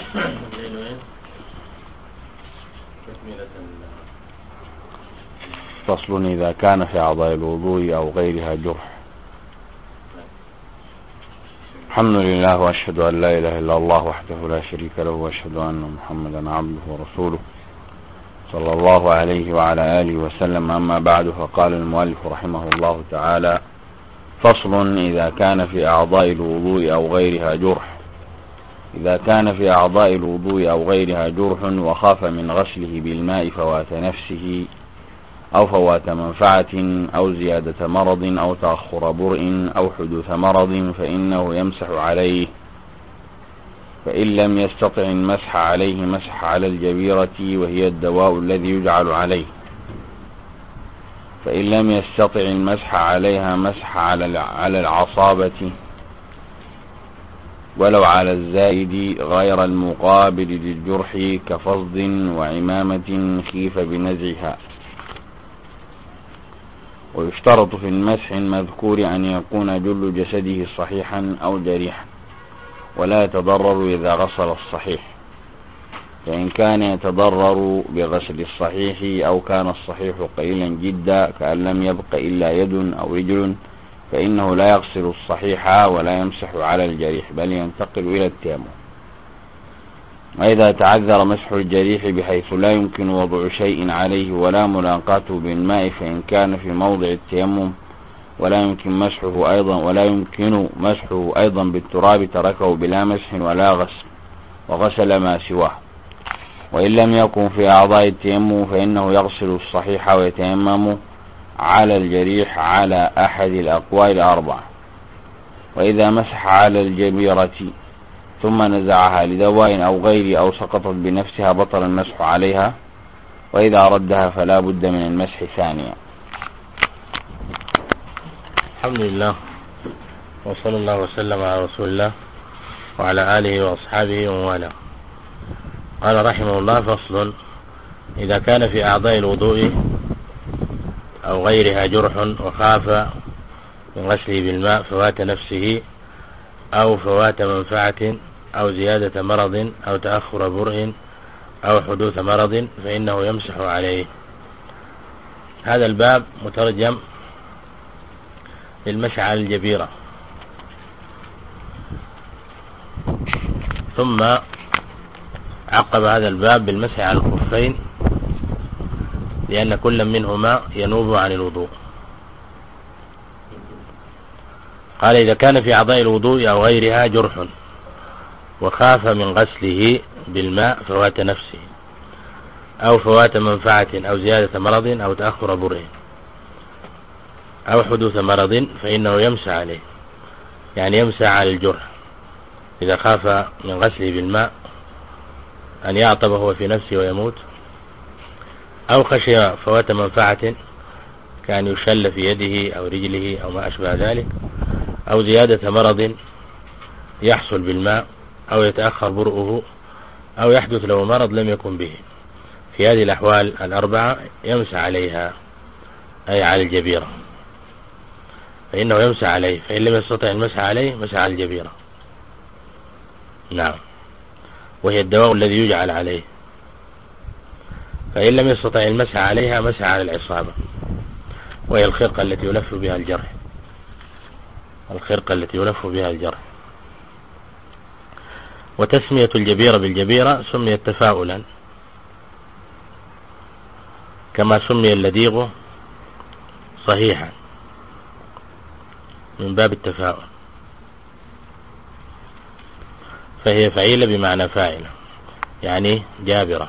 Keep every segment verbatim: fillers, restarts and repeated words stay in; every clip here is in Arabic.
فصل إذا كان في أعضاء الوضوء أو غيرها جرح. الحمد لله وأشهد أن لا إله إلا الله وحده لا شريك له وأشهد أن محمدا عبده ورسوله صلى الله عليه وعلى آله وسلم. أما بعد، فقال المؤلف رحمه الله تعالى: فصل إذا كان في أعضاء الوضوء أو غيرها جرح. إذا كان في أعضاء الوضوء أو غيرها جرح وخاف من غسله بالماء فوات نفسه أو فوات منفعة أو زيادة مرض أو تأخر برء أو حدوث مرض فإنه يمسح عليه، فإن لم يستطع المسح عليه مسح على الجبيرة وهي الدواء الذي يجعل عليه، فإن لم يستطع المسح عليها مسح على العصابة ولو على الزائد غير المقابل للجرح كفصد وعمامة خيف بنزعها. ويشترط في المسح المذكور أن يكون جل جسده صحيحا أو جريحا ولا يتضرر إذا غسل الصحيح، فإن كان يتضرر بغسل الصحيح أو كان الصحيح قليلا جدا كأن لم يبق إلا يد أو رجل فإنه لا يغسل الصحيح ولا يمسح على الجريح بل ينتقل إلى التيمم. وإذا تعذر مسح الجريح بحيث لا يمكن وضع شيء عليه ولا ملاقاته بالماء فإن كان في موضع التيمم ولا يمكن مسحه أيضا ولا يمكن مسحه أيضا بالتراب تركه بلا مسح ولا غسل وغسل ما سواه. وإن لم يكن في أعضاء التيمم فإنه يغسل الصحيح ويتيمم على الجريح على أحد الأقوال الأربعة. وإذا مسح على الجبيرة ثم نزعها لدواء أو غير أو سقطت بنفسها بطل المسح عليها، وإذا ردها فلا بد من المسح ثانيا. الحمد لله وصلى الله وسلم على رسول الله وعلى آله وأصحابه وموالاه. قال رحمه الله: فصل إذا كان في أعضاء الوضوء أو غيرها جرح وخاف من غسله بالماء فوات نفسه أو فوات منفعة أو زيادة مرض أو تأخر برء أو حدوث مرض فإنه يمسح عليه. هذا الباب مترجم للمسح على الجبيرة، ثم عقب هذا الباب بالمسح على الخفين لأن كل منهما ينوب عن الوضوء. قال: إذا كان في أعضاء الوضوء أو غيرها جرح وخاف من غسله بالماء فوات نفسه أو فوات منفعة أو زيادة مرض أو تأخر برء أو حدوث مرض فإنه يمسح عليه، يعني يمسح على الجرح إذا خاف من غسله بالماء أن يعطب هو في نفسه ويموت، أو خشي فوات منفعة كان يشل في يده أو رجله أو ما أشبه ذلك، أو زيادة مرض يحصل بالماء أو يتأخر برؤه أو يحدث له مرض لم يكن به. في هذه الأحوال الأربعة يمسح عليها، أي على الجبيرة، فإنه يمسح عليه. فإن لم يستطع المسح عليه مسح على الجبيرة، نعم، وهي الدواء الذي يجعل عليه. فإن لم يستطع المسح عليها مسح على العصابة، وهي الخرقة التي يلف بها الجرح، الخرقة التي يلف بها الجرح. وتسمية الجبيرة بالجبيرة سميت تفاؤلا كما سمي اللديغ صحيحا من باب التفاؤل، فهي فعيلة بمعنى فاعلة، يعني جابرة.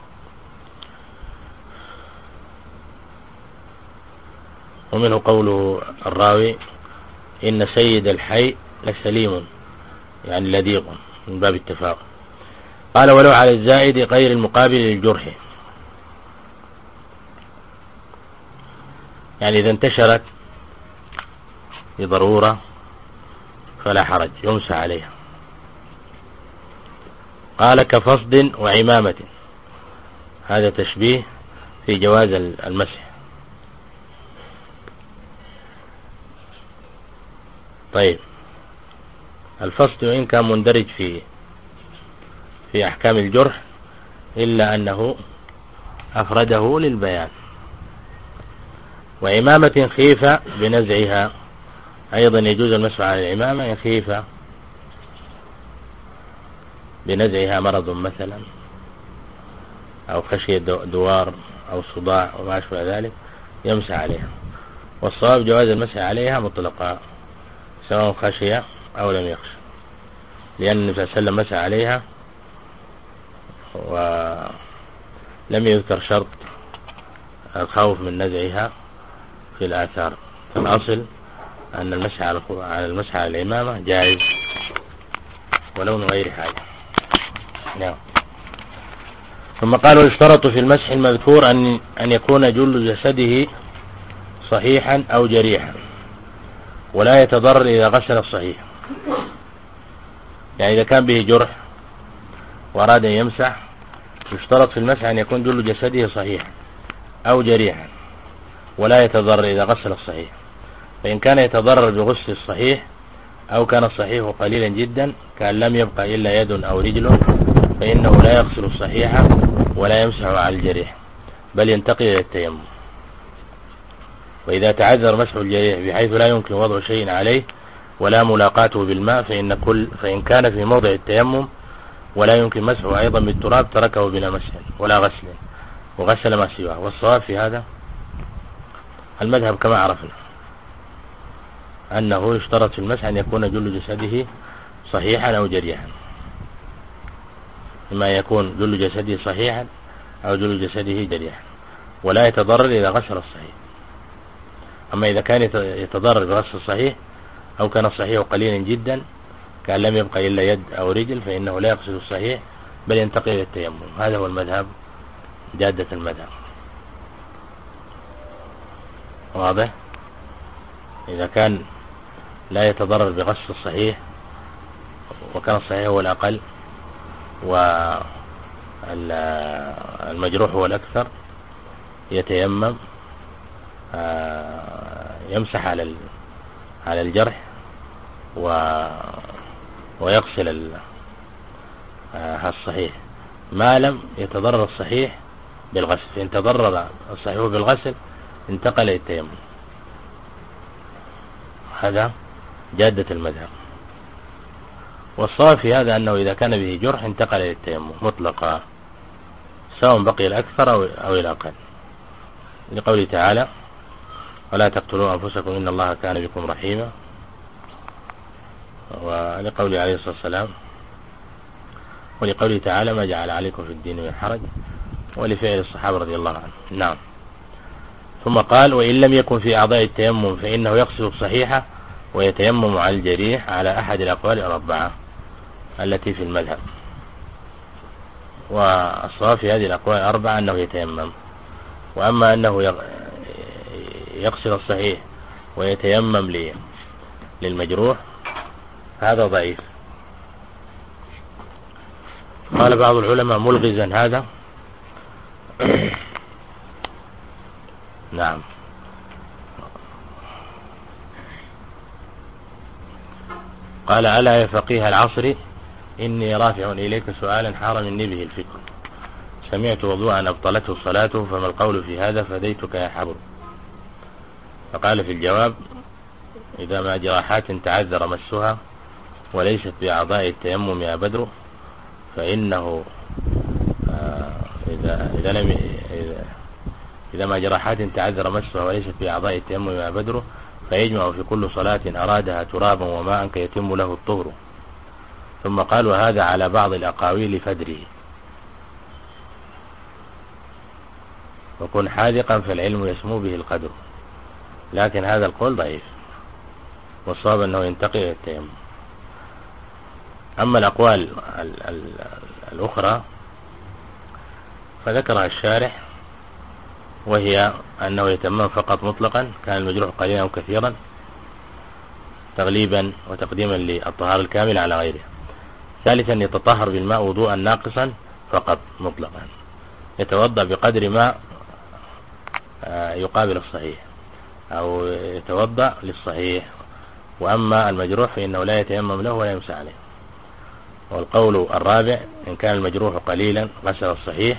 ومنه قوله الراوي: إن سيد الحي لسليم، يعني لديغ، من باب التفاؤل. قال: ولو على الزائد غير المقابل للجرح، يعني إذا انتشرت لضرورة فلا حرج يمسح عليها. قال: كفصد وعمامة، هذا تشبيه في جواز المسح. طيب، الفصد وإن كان مندرج في في أحكام الجرح إلا أنه أفرده للبيان. وإمامة خيف بنزعها أيضا يجوز المسح على الإمامة إن خيف بنزعها مرض مثلا أو خشية دوار أو صداع وما أشبه ذلك يمسح عليها. والصواب جواز المسح عليها مطلقا سواء خشي أو لم يخشى، لأن النبي صلى الله عليه وسلم مسح عليها ولم يذكر شرط الخوف من نزعها في الآثار. فالأصل أن المسح على المسح على الإمامة جائز ولو من غير حاجة. نعم. ثم قالوا يشترط في المسح المذكور أن أن يكون جل جسده صحيحا أو جريحا ولا يتضرر إذا غسل الصحيح. يعني إذا كان به جرح وأراد أن يمسح يشترط في المسح أن يكون جل جسده صحيحا أو جريحا ولا يتضرر إذا غسل الصحيح. فإن كان يتضرر بغسل الصحيح أو كان الصحيح قليلا جدا كان لم يبقى إلا يد أو رجل فإنه لا يغسل الصحيح ولا يمسح على الجريح بل ينتقل إلى التيمم. وإذا تعذر مسح الجريح بحيث لا يمكن وضع شيء عليه ولا ملاقاته بالماء فإن, كل فإن كان في موضع التيمم ولا يمكن مسحه أيضا بالتراب تركه بلا مسح ولا غسل وغسل ما سواه. والصواب في هذا المذهب كما عرفنا أنه يشترط في المسح أن يكون جل جسده صحيحا أو جريحا، إما يكون جل جسده صحيحا أو جل جسده جريحا ولا يتضرر إذا غسل الصحيح. أما إذا كان يتضرر بغسل الصحيح أو كان الصحيح قليلا جدا كان لم يبقى إلا يد أو رجل فإنه لا يغسل الصحيح بل ينتقل إلى التيمم. هذا هو المذهب جادة المذهب. واضح؟ إذا كان لا يتضرر بغسل الصحيح وكان الصحيح هو الأقل والمجروح هو الأكثر يتيمم يمسح على على الجرح ويغسل الصحيح ما لم يتضرر الصحيح بالغسل. فإن تضرر الصحيح بالغسل انتقل إلى التيمم. هذا جادة المذهب. والصواب في هذا أنه إذا كان به جرح انتقل إلى التيمم مطلقا سواء بقي الأكثر أو الأقل، لقوله تعالى ولا تقتلوا أنفسكم إن الله كان بكم رحيما، ولقوله عليه الصلاة والسلام ولقوله تعالى ما جعل عليكم في الدين من حرج، ولفعل الصحابة رضي الله عنهم. نعم. ثم قال وإن لم يكن في أعضاء التيمم فإنه يغسل الصحيحة ويتيمم على الجريح على أحد الأقوال الأربعة التي في المذهب. والصواب في هذه الأقوال الأربعة أنه يتيمم. وأما أنه يغسل الصحيح ويتيمم للمجروح هذا ضعيف. قال بعض العلماء ملغزا هذا. نعم. قال ألا يا فقيه العصر إني رافع إليك سؤالا حار مني به الفكر، سمعت وضوءا أبطلته صلاته فما القول في هذا فديتك يا حبر. فقال في الجواب إذا ما جراحات تعذر مسها وليست بأعضاء التيمم يا بدر فإنه إذا, إذا, لم إذا, إذا ما جراحات تعذر مسها وليست بأعضاء التيمم يا بدر فيجمع في كل صلاة أرادها ترابا وماء كيتم له الطهر. ثم قال وهذا على بعض الأقاويل فدره وكن حاذقا فالعلم يسمو به القدر، لكن هذا القول ضعيف والصواب أنه ينتقل إلى التيمم. أما الأقوال الأخرى فذكرها الشارح وهي أنه يتيمم فقط مطلقا كان المجروح قليلا أو كثيرا تغليبا وتقديما للطهارة الكاملة على غيره. ثالثا يتطهر بالماء وضوءا ناقصا فقط مطلقا يتوضأ بقدر ما يقابل الصحيح أو يتوضأ للصحيح. وأما المجروح فإنه لا يتيمم له ولا يمسح عليه. والقول الرابع إن كان المجروح قليلا غسل الصحيح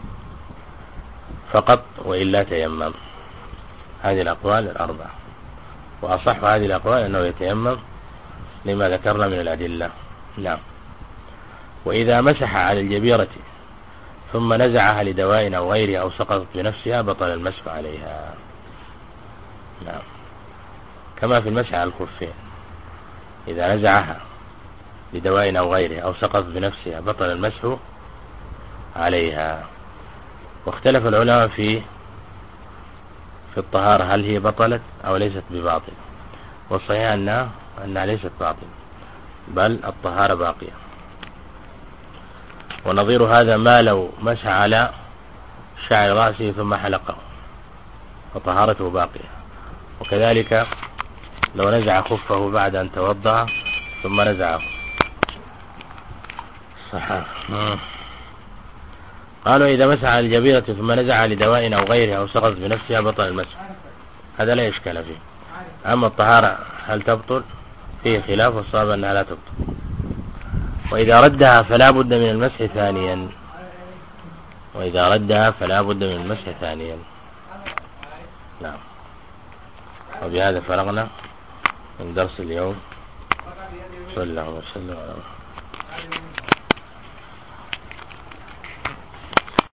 فقط وإلا تيمم. هذه الأقوال الأربعة، وأصح هذه الأقوال أنه يتيمم لما ذكرنا من الأدلة. نعم. وإذا مسح على الجبيرة ثم نزعها لدواء أو غيرها أو سقطت بنفسها بطل المسح عليها. نعم. كما في المسح على الخفين، إذا نزعها لدواء أو غيرها أو سقطت بنفسها بطل المسح عليها. واختلف العلماء في في الطهارة هل هي بطلت أو ليست بباطل، والصحيح أنها أنها ليست باطل بل الطهارة باقية. ونظير هذا ما لو مسح على شعر رأسه ثم حلقه فطهارته باقية، وكذلك لو نزع خفه بعد أن توضأ ثم نزعه. صحيح. قالوا إذا مسح على الجبيرة ثم نزع لدواء أو غيرها أو سقط بنفسها بطل المسح، هذا لا إشكال فيه. أما الطهارة هل تبطل فيه خلاف، والصواب أنها لا تبطل. وإذا ردها فلا بد من المسح ثانيا وإذا ردها فلا بد من المسح ثانيا. نعم. وبهذا فرغنا من درس اليوم. صلى الله وسلم على محمد.